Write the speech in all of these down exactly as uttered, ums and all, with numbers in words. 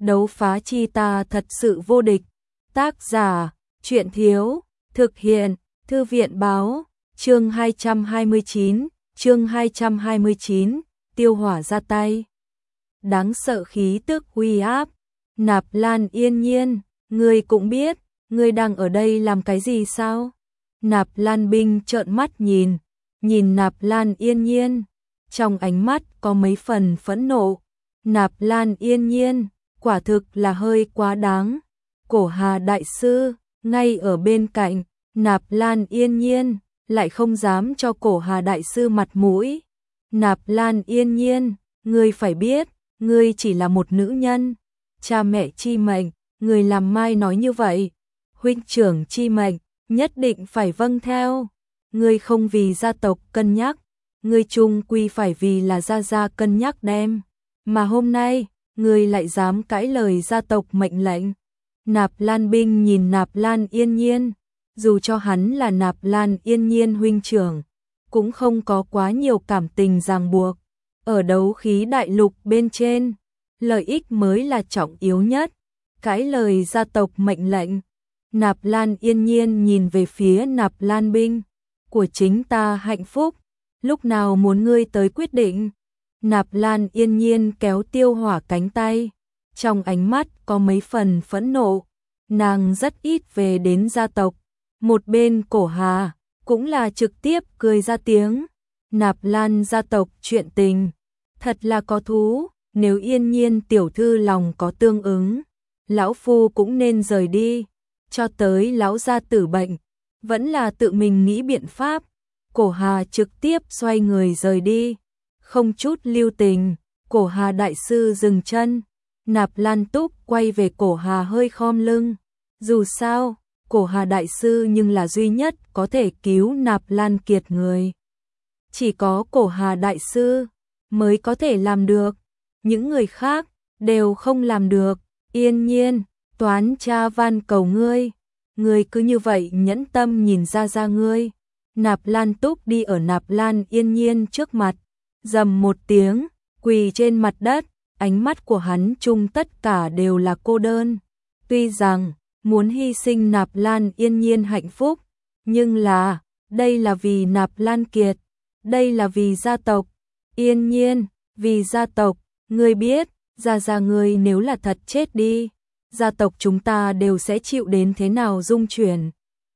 đấu phá chi ta thật sự vô địch. Tác giả, truyện thiếu, thực hiện, thư viện báo, chương hai trăm hai mươi chín, chương hai trăm hai mươi chín, Tiêu Hỏa ra tay. Đáng sợ khí tức uy áp, Nạp Lan Yên Nhiên, ngươi cũng biết, ngươi đang ở đây làm cái gì sao? Nạp Lan Binh trợn mắt nhìn, nhìn Nạp Lan Yên Nhiên, trong ánh mắt có mấy phần phẫn nộ. Nạp Lan Yên Nhiên, quả thực là hơi quá đáng. Cổ Hà đại sư, ngay ở bên cạnh, Nạp Lan Yên Nhiên, lại không dám cho Cổ Hà đại sư mặt mũi. Nạp Lan Yên Nhiên, ngươi phải biết, ngươi chỉ là một nữ nhân. Cha mẹ chi mệnh, người làm mai nói như vậy. Huynh trưởng chi mệnh, nhất định phải vâng theo. Ngươi không vì gia tộc cân nhắc, ngươi chung quy phải vì là gia gia cân nhắc đem. Mà hôm nay, ngươi lại dám cãi lời gia tộc mệnh lệnh. Nạp Lan Binh nhìn Nạp Lan Yên Nhiên, dù cho hắn là Nạp Lan Yên Nhiên huynh trưởng, cũng không có quá nhiều cảm tình ràng buộc. Ở đấu khí đại lục bên trên, lợi ích mới là trọng yếu nhất. Cãi lời gia tộc mệnh lệnh. Nạp Lan Yên Nhiên nhìn về phía Nạp Lan Binh, của chính ta hạnh phúc, lúc nào muốn ngươi tới quyết định. Nạp Lan Yên Nhiên kéo Tiêu Hỏa cánh tay, trong ánh mắt có mấy phần phẫn nộ. Nàng rất ít về đến gia tộc. Một bên Cổ Hà cũng là trực tiếp cười ra tiếng. Nạp Lan gia tộc chuyện tình thật là có thú. Nếu Yên Nhiên tiểu thư lòng có tương ứng, lão phu cũng nên rời đi. Cho tới lão gia tử bệnh, vẫn là tự mình nghĩ biện pháp. Cổ Hà trực tiếp xoay người rời đi, không chút lưu tình. Cổ Hà đại sư dừng chân. Nạp Lan Túc quay về Cổ Hà hơi khom lưng. Dù sao, Cổ Hà đại sư nhưng là duy nhất có thể cứu Nạp Lan Kiệt người. Chỉ có Cổ Hà đại sư mới có thể làm được, những người khác đều không làm được. Yên Nhiên, toán cha van cầu ngươi, ngươi cứ như vậy nhẫn tâm nhìn ra ra ngươi. Nạp Lan Túc đi ở Nạp Lan Yên Nhiên trước mặt, rầm một tiếng, quỳ trên mặt đất, ánh mắt của hắn chung tất cả đều là cô đơn. Tuy rằng muốn hy sinh Nạp Lan Yên Nhiên hạnh phúc, nhưng là, đây là vì Nạp Lan Kiệt, đây là vì gia tộc. Yên Nhiên, vì gia tộc, ngươi biết, gia gia ngươi nếu là thật chết đi, gia tộc chúng ta đều sẽ chịu đến thế nào dung chuyển.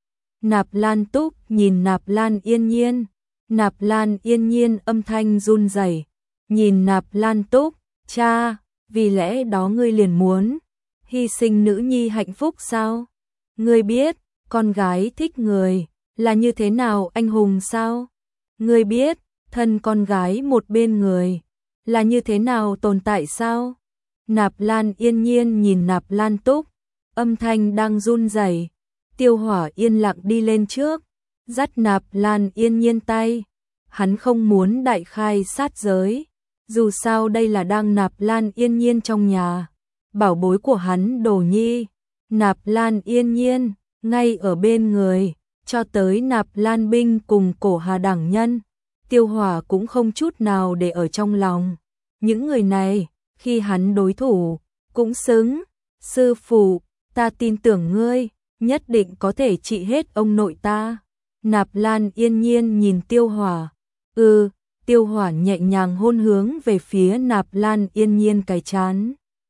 Nạp Lan Túc nhìn Nạp Lan Yên Nhiên, Nạp Lan Yên Nhiên âm thanh run rẩy, nhìn Nạp Lan Túc, cha, vì lẽ đó ngươi liền muốn hy sinh nữ nhi hạnh phúc sao? Ngươi biết, con gái thích người là như thế nào anh hùng sao? Ngươi biết, thân con gái một bên người là như thế nào tồn tại sao? Nạp Lan Yên Nhiên nhìn Nạp Lan Túc, âm thanh đang run rẩy. Tiêu Hỏa yên lặng đi lên trước, dắt Nạp Lan Yên Nhiên tay. Hắn không muốn đại khai sát giới, dù sao đây là đang Nạp Lan Yên Nhiên trong nhà, bảo bối của hắn Đồ Nhi. Nạp Lan Yên Nhiên ngay ở bên người, cho tới Nạp Lan Binh cùng Cổ Hà đẳng nhân, Tiêu Hỏa cũng không chút nào để ở trong lòng. Những người này, khi hắn đối thủ, cũng xứng. Sư phụ, ta tin tưởng ngươi, nhất định có thể trị hết ông nội ta. Nạp Lan Yên Nhiên nhìn Tiêu Hỏa. Ừ, Tiêu Hỏa nhẹ nhàng hôn hướng về phía Nạp Lan Yên Nhiên cái trán.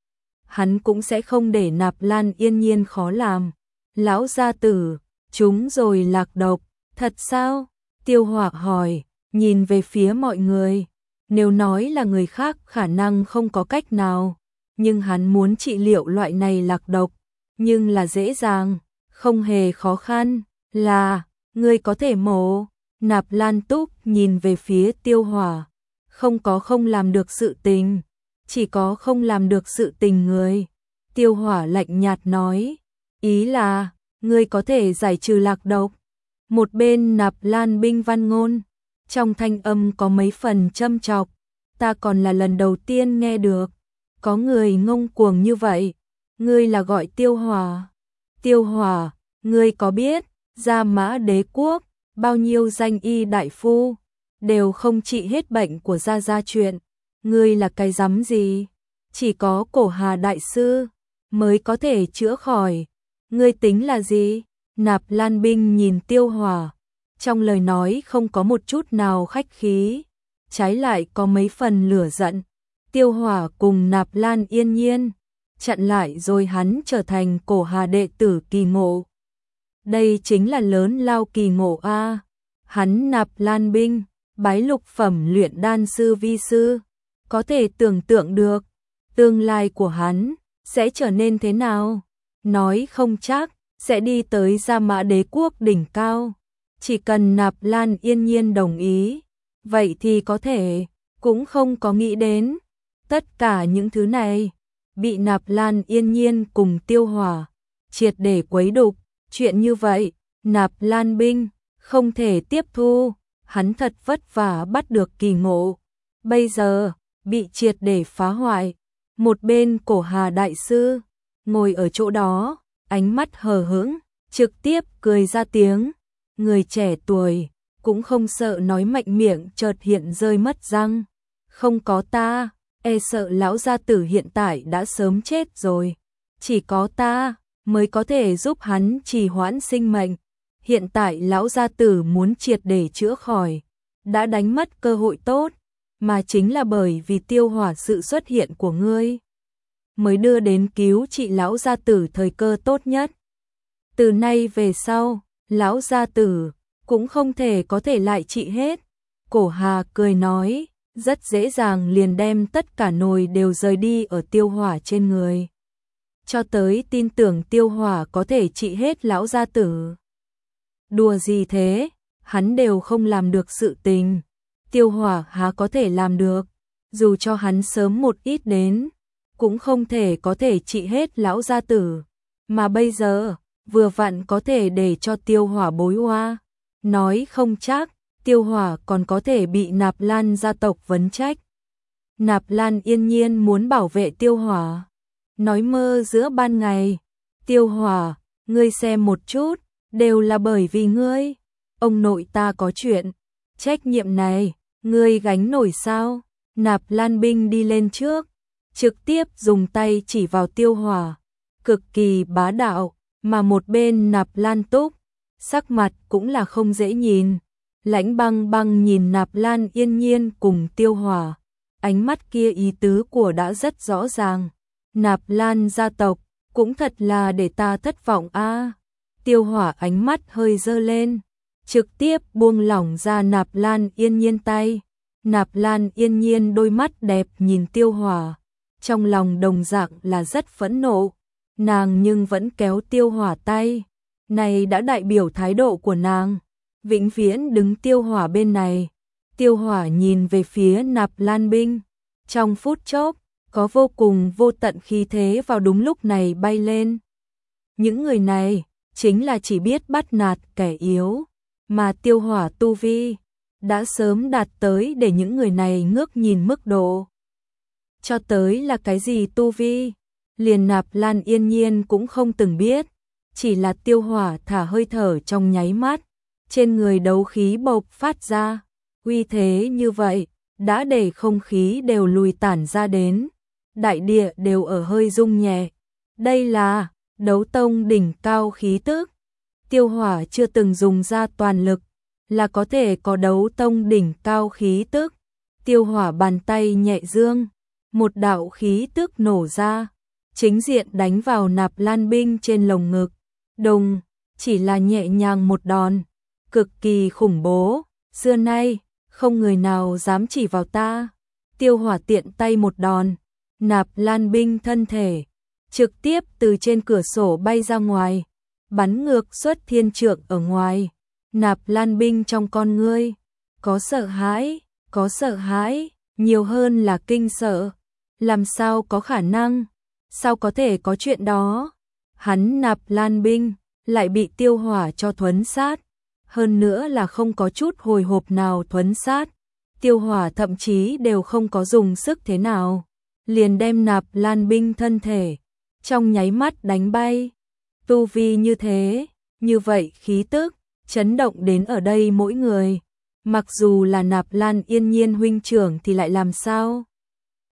Hắn cũng sẽ không để Nạp Lan Yên Nhiên khó làm. Lão gia tử, chúng rồi lạc độc, thật sao? Tiêu Hỏa hỏi, nhìn về phía mọi người. Nếu nói là người khác khả năng không có cách nào, nhưng hắn muốn trị liệu loại này lạc độc, nhưng là dễ dàng, không hề khó khăn, là, ngươi có thể mổ. Nạp Lan Túc nhìn về phía Tiêu Hỏa, không có không làm được sự tình, chỉ có không làm được sự tình người. Tiêu Hỏa lạnh nhạt nói, ý là, ngươi có thể giải trừ lạc độc. Một bên Nạp Lan Binh văn ngôn, trong thanh âm có mấy phần châm chọc, ta còn là lần đầu tiên nghe được, có người ngông cuồng như vậy. Ngươi là gọi Tiêu Hỏa. Tiêu Hỏa, ngươi có biết, Gia Mã Đế quốc, bao nhiêu danh y đại phu, đều không trị hết bệnh của gia gia chuyện. Ngươi là cái rắm gì? chỉ có Cổ Hà đại sư mới có thể chữa khỏi. Ngươi tính là gì? Nạp Lan Binh nhìn Tiêu Hỏa, trong lời nói không có một chút nào khách khí, trái lại có mấy phần lửa giận. Tiêu Hỏa cùng Nạp Lan Yên Nhiên chặn lại rồi hắn trở thành Cổ Hà đệ tử kỳ ngộ. Đây chính là lớn lao kỳ ngộ a. Hắn Nạp Lan Binh bái lục phẩm luyện đan sư vi sư, có thể tưởng tượng được tương lai của hắn sẽ trở nên thế nào. Nói không chắc sẽ đi tới Gia Mã Đế quốc đỉnh cao. Chỉ cần Nạp Lan Yên Nhiên đồng ý, vậy thì có thể, cũng không có nghĩ đến. Tất cả những thứ này bị Nạp Lan Yên Nhiên cùng Tiêu Hỏa triệt để quấy đục. Chuyện như vậy, Nạp Lan Binh không thể tiếp thu, hắn thật vất vả bắt được kỳ ngộ, bây giờ bị triệt để phá hoại. Một bên Cổ Hà đại sư ngồi ở chỗ đó, ánh mắt hờ hững, trực tiếp cười ra tiếng. Người trẻ tuổi cũng không sợ nói mạnh miệng chợt hiện rơi mất răng. Không có ta, e sợ lão gia tử hiện tại đã sớm chết rồi. Chỉ có ta mới có thể giúp hắn trì hoãn sinh mệnh. Hiện tại lão gia tử muốn triệt để chữa khỏi, đã đánh mất cơ hội tốt, mà chính là bởi vì Tiêu Hỏa sự xuất hiện của ngươi, mới đưa đến cứu trị lão gia tử thời cơ tốt nhất. Từ nay về sau, lão gia tử cũng không thể có thể lại trị hết. Cổ Hà cười nói, rất dễ dàng liền đem tất cả nồi đều rời đi ở Tiêu Hỏa trên người. Cho tới tin tưởng Tiêu Hỏa có thể trị hết lão gia tử. Đùa gì thế, hắn đều không làm được sự tình. Tiêu Hỏa há có thể làm được, dù cho hắn sớm một ít đến, cũng không thể có thể trị hết lão gia tử. Mà bây giờ, vừa vặn có thể để cho Tiêu Hỏa bối oa. Nói không chắc, Tiêu Hỏa còn có thể bị Nạp Lan gia tộc vấn trách. Nạp Lan Yên Nhiên muốn bảo vệ Tiêu Hỏa. Nói mơ giữa ban ngày. Tiêu Hỏa, ngươi xem một chút, đều là bởi vì ngươi. Ông nội ta có chuyện, trách nhiệm này, ngươi gánh nổi sao? Nạp Lan Binh đi lên trước, trực tiếp dùng tay chỉ vào Tiêu Hỏa, cực kỳ bá đạo, mà một bên Nạp Lan Túc, sắc mặt cũng là không dễ nhìn, lãnh băng băng nhìn Nạp Lan Yên Nhiên cùng Tiêu Hỏa, ánh mắt kia ý tứ của đã rất rõ ràng. Nạp Lan gia tộc, cũng thật là để ta thất vọng a. À. Tiêu Hỏa ánh mắt hơi dơ lên, trực tiếp buông lỏng ra Nạp Lan Yên Nhiên tay. Nạp Lan Yên Nhiên đôi mắt đẹp nhìn Tiêu Hỏa, trong lòng đồng dạng là rất phẫn nộ, nàng nhưng vẫn kéo Tiêu Hỏa tay. Này đã đại biểu thái độ của nàng, vĩnh viễn đứng Tiêu Hỏa bên này. Tiêu Hỏa nhìn về phía Nạp Lan Binh, trong phút chốc, có vô cùng vô tận khí thế vào đúng lúc này bay lên. Những người này, chính là chỉ biết bắt nạt kẻ yếu, mà Tiêu Hỏa tu vi đã sớm đạt tới để những người này ngước nhìn mức độ. Cho tới là cái gì tu vi, liền Nạp Lan Yên Nhiên cũng không từng biết, chỉ là Tiêu Hỏa thả hơi thở trong nháy mắt, trên người đấu khí bộc phát ra, uy thế như vậy, đã để không khí đều lùi tản ra đến, đại địa đều ở hơi rung nhẹ. Đây là đấu tông đỉnh cao khí tức. Tiêu Hỏa chưa từng dùng ra toàn lực, là có thể có đấu tông đỉnh cao khí tức. Tiêu Hỏa bàn tay nhẹ dương, một đạo khí tức nổ ra, chính diện đánh vào Nạp Lan Binh trên lồng ngực. Đồng, chỉ là nhẹ nhàng một đòn, cực kỳ khủng bố, xưa nay, không người nào dám chỉ vào ta. Tiêu Hỏa tiện tay một đòn, Nạp Lan Binh thân thể trực tiếp từ trên cửa sổ bay ra ngoài, bắn ngược xuất thiên trượng ở ngoài. Nạp Lan Binh trong con ngươi có sợ hãi, có sợ hãi, nhiều hơn là kinh sợ. Làm sao có khả năng? Sao có thể có chuyện đó? Hắn Nạp Lan Binh lại bị Tiêu Hỏa cho thuấn sát, hơn nữa là không có chút hồi hộp nào thuấn sát. Tiêu Hỏa thậm chí đều không có dùng sức thế nào, liền đem Nạp Lan Binh thân thể trong nháy mắt đánh bay. Tu vi như thế, như vậy khí tức chấn động đến ở đây mỗi người. Mặc dù là Nạp Lan Yên Nhiên huynh trưởng thì lại làm sao?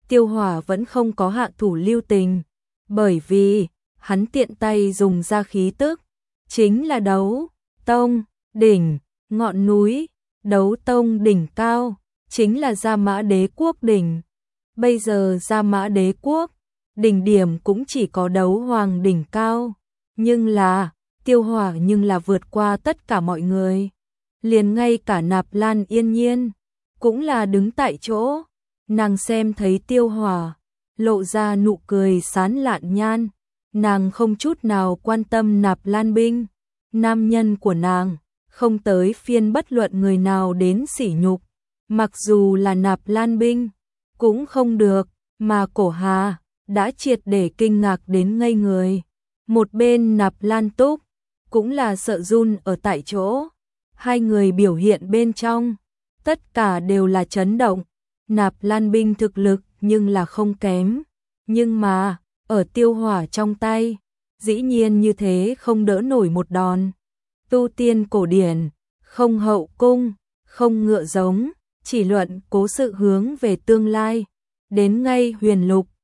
Tiêu Hỏa vẫn không có hạ thủ lưu tình, bởi vì hắn tiện tay dùng ra khí tức, chính là đấu tông đỉnh, ngọn núi, đấu tông đỉnh cao, chính là Gia Mã Đế Quốc đỉnh. Bây giờ Gia Mã Đế Quốc, đỉnh điểm cũng chỉ có đấu hoàng đỉnh cao, nhưng là, Tiêu Hỏa nhưng là vượt qua tất cả mọi người. Liền ngay cả Nạp Lan Yên Nhiên, cũng là đứng tại chỗ, nàng xem thấy Tiêu Hỏa, lộ ra nụ cười sán lạn nhan, nàng không chút nào quan tâm Nạp Lan Binh, nam nhân của nàng, không tới phiên bất luận người nào đến sỉ nhục, mặc dù là Nạp Lan Binh, cũng không được, mà Cổ Hà đã triệt để kinh ngạc đến ngây người. Một bên Nạp Lan Túc cũng là sợ run ở tại chỗ, hai người biểu hiện bên trong, tất cả đều là chấn động. Nạp Lan Binh thực lực nhưng là không kém, nhưng mà ở Tiêu Hỏa trong tay, dĩ nhiên như thế không đỡ nổi một đòn. Tu tiên cổ điển, không hậu cung, không ngựa giống, chỉ luận cố sự hướng về tương lai, đến ngay huyền lục,